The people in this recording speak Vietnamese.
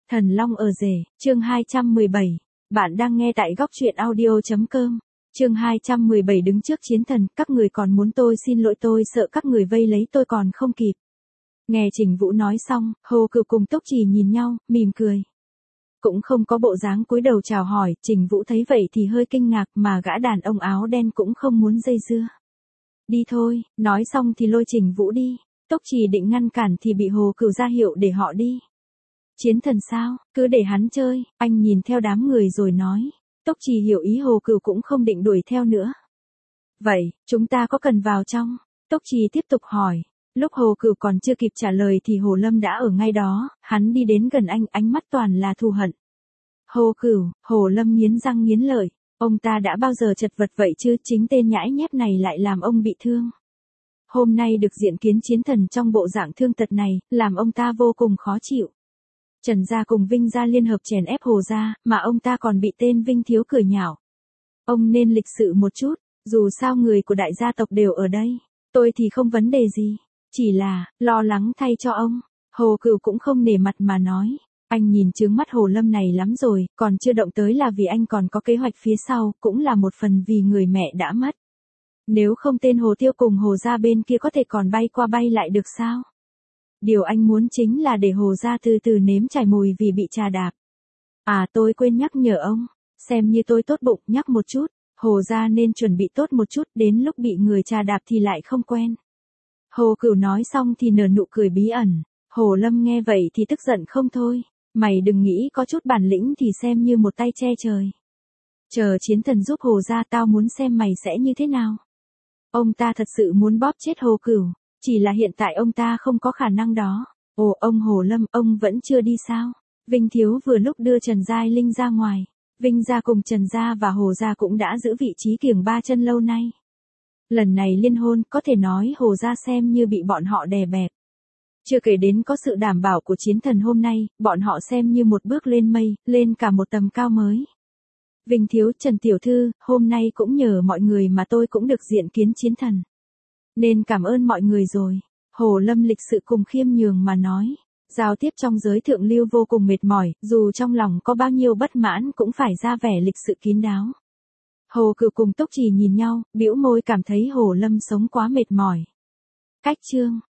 Thần Long ở rể, chương 217. Bạn đang nghe tại góc truyện audio.com. Chương 217 đứng trước chiến thần, các người còn muốn tôi xin lỗi, tôi sợ các người vây lấy tôi còn không kịp. Nghe Trình Vũ nói xong, Hồ Cửu cùng Tốc Trì nhìn nhau, mỉm cười. Cũng không có bộ dáng cúi đầu chào hỏi, Trình Vũ thấy vậy thì hơi kinh ngạc mà gã đàn ông áo đen cũng không muốn dây dưa. Đi thôi, nói xong thì lôi Trình Vũ đi, Tốc Trì định ngăn cản thì bị Hồ Cửu ra hiệu để họ đi. Chiến thần sao, cứ để hắn chơi, anh nhìn theo đám người rồi nói. Tốc Trì hiểu ý Hồ Cửu cũng không định đuổi theo nữa. Vậy, chúng ta có cần vào trong? Tốc Trì tiếp tục hỏi. Lúc Hồ Cửu còn chưa kịp trả lời thì Hồ Lâm đã ở ngay đó, hắn đi đến gần anh, ánh mắt toàn là thù hận. Hồ Cửu, Hồ Lâm nghiến răng nghiến lợi, ông ta đã bao giờ chật vật vậy chứ, chính tên nhãi nhép này lại làm ông bị thương. Hôm nay được diện kiến chiến thần trong bộ dạng thương tật này, làm ông ta vô cùng khó chịu. Trần gia cùng Vinh gia liên hợp chèn ép Hồ gia, mà ông ta còn bị tên Vinh thiếu cười nhạo. Ông nên lịch sự một chút, dù sao người của đại gia tộc đều ở đây, tôi thì không vấn đề gì, chỉ là, lo lắng thay cho ông. Hồ Cửu cũng không nể mặt mà nói, anh nhìn trướng mắt Hồ Lâm này lắm rồi, còn chưa động tới là vì anh còn có kế hoạch phía sau, cũng là một phần vì người mẹ đã mất. Nếu không tên Hồ Tiêu cùng Hồ gia bên kia có thể còn bay qua bay lại được sao? Điều anh muốn chính là để Hồ gia từ từ nếm trải mùi vì bị trà đạp. À, tôi quên nhắc nhở ông, xem như tôi tốt bụng nhắc một chút, Hồ gia nên chuẩn bị tốt một chút, đến lúc bị người trà đạp thì lại không quen. Hồ Cửu nói xong thì nở nụ cười bí ẩn. Hồ Lâm nghe vậy thì tức giận không thôi, mày đừng nghĩ có chút bản lĩnh thì xem như một tay che trời. Chờ chiến thần giúp Hồ gia, tao muốn xem mày sẽ như thế nào. Ông ta thật sự muốn bóp chết Hồ Cửu, chỉ là hiện tại ông ta không có khả năng đó. Ồ, ông Hồ Lâm, ông vẫn chưa đi sao? Vinh thiếu vừa lúc đưa Trần Giai Linh ra ngoài. Vinh gia cùng Trần gia và Hồ gia cũng đã giữ vị trí kiềng ba chân lâu nay. Lần này liên hôn, có thể nói Hồ gia xem như bị bọn họ đè bẹp. Chưa kể đến có sự đảm bảo của chiến thần hôm nay, bọn họ xem như một bước lên mây, lên cả một tầm cao mới. Vinh thiếu, Trần tiểu thư, hôm nay cũng nhờ mọi người mà tôi cũng được diện kiến chiến thần. Nên cảm ơn mọi người rồi. Hồ Lâm lịch sự cùng khiêm nhường mà nói. Giao tiếp trong giới thượng lưu vô cùng mệt mỏi, dù trong lòng có bao nhiêu bất mãn cũng phải ra vẻ lịch sự kín đáo. Hồ Cửu cùng Tốc Trì nhìn nhau, bĩu môi cảm thấy Hồ Lâm sống quá mệt mỏi. Cách chương.